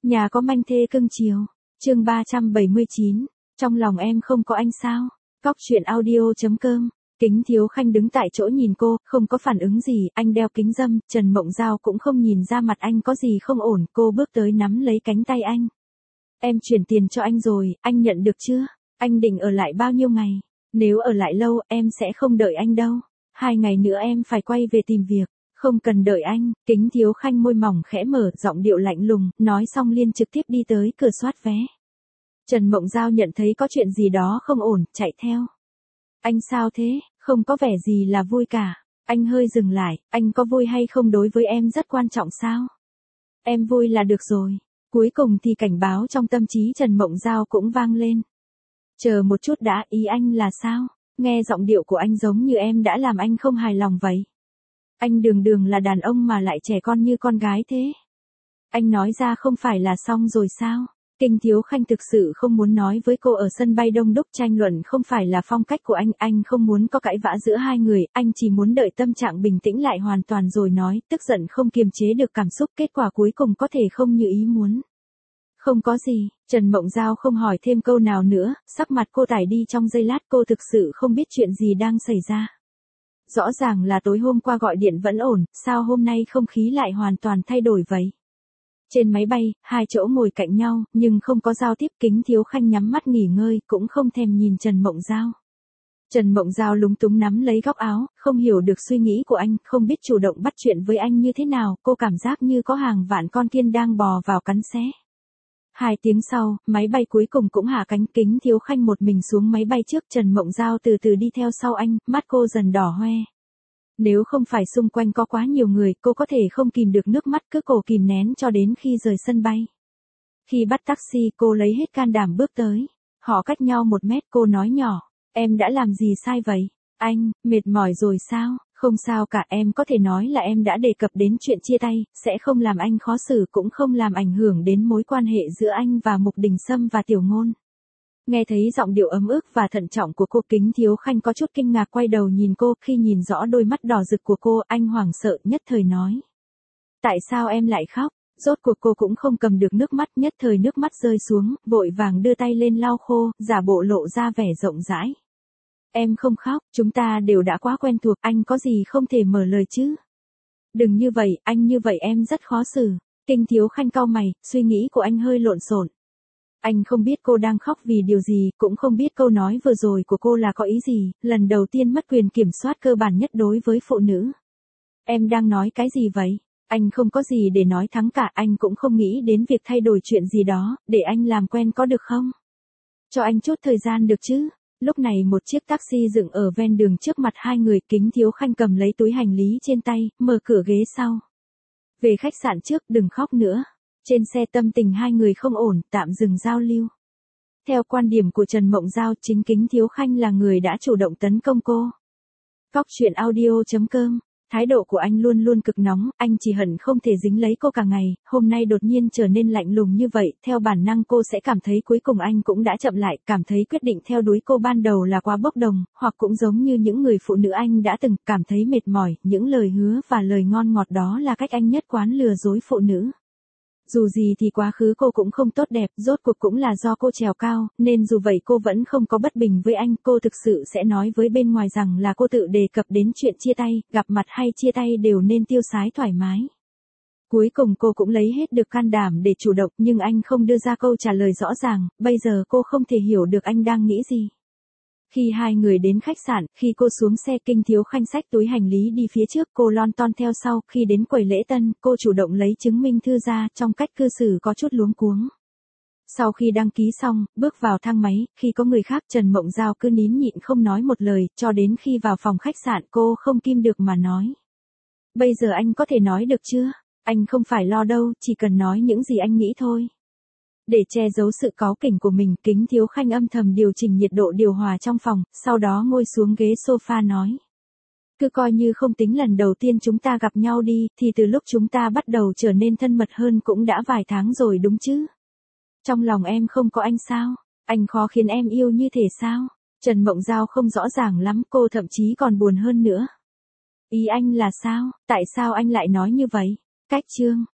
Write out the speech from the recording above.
Nhà có manh thê cưng chiều. Chương 379. Trong lòng em không có anh sao? Cóc truyện audio.com. Kính Thiếu Khanh đứng tại chỗ nhìn cô, không có phản ứng gì, anh đeo kính râm, Trần Mộng Giao cũng không nhìn ra mặt anh có gì không ổn, cô bước tới nắm lấy cánh tay anh. Em chuyển tiền cho anh rồi, anh nhận được chưa? Anh định ở lại bao nhiêu ngày? Nếu ở lại lâu, em sẽ không đợi anh đâu. 2 ngày nữa em phải quay về tìm việc. Không cần đợi anh. Kính Thiếu Khanh môi mỏng khẽ mở, giọng điệu lạnh lùng, nói xong liền trực tiếp đi tới cửa soát vé. Trần Mộng Giao nhận thấy có chuyện gì đó không ổn, chạy theo. Anh sao thế? Không có vẻ gì là vui cả. Anh hơi dừng lại, anh có vui hay không đối với em rất quan trọng sao? Em vui là được rồi. Cuối cùng thì cảnh báo trong tâm trí Trần Mộng Giao cũng vang lên. Chờ một chút đã, ý anh là sao? Nghe giọng điệu của anh giống như em đã làm anh không hài lòng vậy. Anh đường đường là đàn ông mà lại trẻ con như con gái thế. Anh nói ra không phải là xong rồi sao? Kinh Thiếu Khanh thực sự không muốn nói với cô ở sân bay đông đúc, tranh luận không phải là phong cách của anh không muốn có cãi vã giữa hai người, anh chỉ muốn đợi tâm trạng bình tĩnh lại hoàn toàn rồi nói, tức giận không kiềm chế được cảm xúc, kết quả cuối cùng có thể không như ý muốn. Không có gì, Trần Mộng Giao không hỏi thêm câu nào nữa, sắc mặt cô tái đi trong giây lát, cô thực sự không biết chuyện gì đang xảy ra. Rõ ràng là tối hôm qua gọi điện vẫn ổn, sao hôm nay không khí lại hoàn toàn thay đổi vậy? Trên máy bay, 2 chỗ ngồi cạnh nhau, nhưng không có giao tiếp. Kính Thiếu Khanh nhắm mắt nghỉ ngơi, cũng không thèm nhìn Trần Mộng Giao. Trần Mộng Giao lúng túng nắm lấy góc áo, không hiểu được suy nghĩ của anh, không biết chủ động bắt chuyện với anh như thế nào, cô cảm giác như có hàng vạn con kiên đang bò vào cắn xé. 2 tiếng sau, máy bay cuối cùng cũng hạ cánh. Kính Thiếu Khanh một mình xuống máy bay trước, Trần Mộng Giao từ từ đi theo sau anh, mắt cô dần đỏ hoe. Nếu không phải xung quanh có quá nhiều người, cô có thể không kìm được nước mắt, cứ cố kìm nén cho đến khi rời sân bay. Khi bắt taxi, cô lấy hết can đảm bước tới. Họ cách nhau 1 mét, cô nói nhỏ, em đã làm gì sai vậy? Anh, mệt mỏi rồi sao? Không sao cả, em có thể nói là em đã đề cập đến chuyện chia tay, sẽ không làm anh khó xử, cũng không làm ảnh hưởng đến mối quan hệ giữa anh và Mục Đình Sâm và Tiểu Ngôn. Nghe thấy giọng điệu ấm ức và thận trọng của cô, Kính Thiếu Khanh có chút kinh ngạc quay đầu nhìn cô, khi nhìn rõ đôi mắt đỏ rực của cô, anh hoảng sợ nhất thời nói. Tại sao em lại khóc? Rốt cuộc cô cũng không cầm được nước mắt, nhất thời nước mắt rơi xuống, vội vàng đưa tay lên lau khô, giả bộ lộ ra vẻ rộng rãi. Em không khóc, chúng ta đều đã quá quen thuộc, anh có gì không thể mở lời chứ? Đừng như vậy, anh như vậy em rất khó xử. Kinh Thiếu Khanh cau mày, suy nghĩ của anh hơi lộn xộn. Anh không biết cô đang khóc vì điều gì, cũng không biết câu nói vừa rồi của cô là có ý gì, lần đầu tiên mất quyền kiểm soát cơ bản nhất đối với phụ nữ. Em đang nói cái gì vậy? Anh không có gì để nói thắng cả, anh cũng không nghĩ đến việc thay đổi chuyện gì đó, để anh làm quen có được không? Cho anh chút thời gian được chứ? Lúc này một chiếc taxi dựng ở ven đường trước mặt hai người, Kính Thiếu Khanh cầm lấy túi hành lý trên tay, mở cửa ghế sau. Về khách sạn trước, đừng khóc nữa. Trên xe tâm tình hai người không ổn, tạm dừng giao lưu. Theo quan điểm của Trần Mộng Giao, chính Kính Thiếu Khanh là người đã chủ động tấn công cô. Cóc truyện audio.com. Thái độ của anh luôn luôn cực nóng, anh chỉ hận không thể dính lấy cô cả ngày, hôm nay đột nhiên trở nên lạnh lùng như vậy, theo bản năng cô sẽ cảm thấy cuối cùng anh cũng đã chậm lại, cảm thấy quyết định theo đuổi cô ban đầu là quá bốc đồng, hoặc cũng giống như những người phụ nữ anh đã từng, cảm thấy mệt mỏi, những lời hứa và lời ngon ngọt đó là cách anh nhất quán lừa dối phụ nữ. Dù gì thì quá khứ cô cũng không tốt đẹp, rốt cuộc cũng là do cô trèo cao, nên dù vậy cô vẫn không có bất bình với anh, cô thực sự sẽ nói với bên ngoài rằng là cô tự đề cập đến chuyện chia tay, gặp mặt hay chia tay đều nên tiêu sái thoải mái. Cuối cùng cô cũng lấy hết được can đảm để chủ động, nhưng anh không đưa ra câu trả lời rõ ràng, bây giờ cô không thể hiểu được anh đang nghĩ gì. Khi hai người đến khách sạn, khi cô xuống xe, Kinh Thiếu Khanh xách túi hành lý đi phía trước, cô lon ton theo sau, khi đến quầy lễ tân, cô chủ động lấy chứng minh thư ra, trong cách cư xử có chút luống cuống. Sau khi đăng ký xong, bước vào thang máy, khi có người khác, Trần Mộng Giao cứ nín nhịn không nói một lời, cho đến khi vào phòng khách sạn cô không kim được mà nói. Bây giờ anh có thể nói được chưa? Anh không phải lo đâu, chỉ cần nói những gì anh nghĩ thôi. Để che giấu sự cáu kỉnh của mình, Kính Thiếu Khanh âm thầm điều chỉnh nhiệt độ điều hòa trong phòng, sau đó ngồi xuống ghế sofa nói. Cứ coi như không tính lần đầu tiên chúng ta gặp nhau đi, thì từ lúc chúng ta bắt đầu trở nên thân mật hơn cũng đã vài tháng rồi đúng chứ? Trong lòng em không có anh sao? Anh khó khiến em yêu như thế sao? Trần Mộng Giao không rõ ràng lắm, cô thậm chí còn buồn hơn nữa. Ý anh là sao? Tại sao anh lại nói như vậy? Cách chương.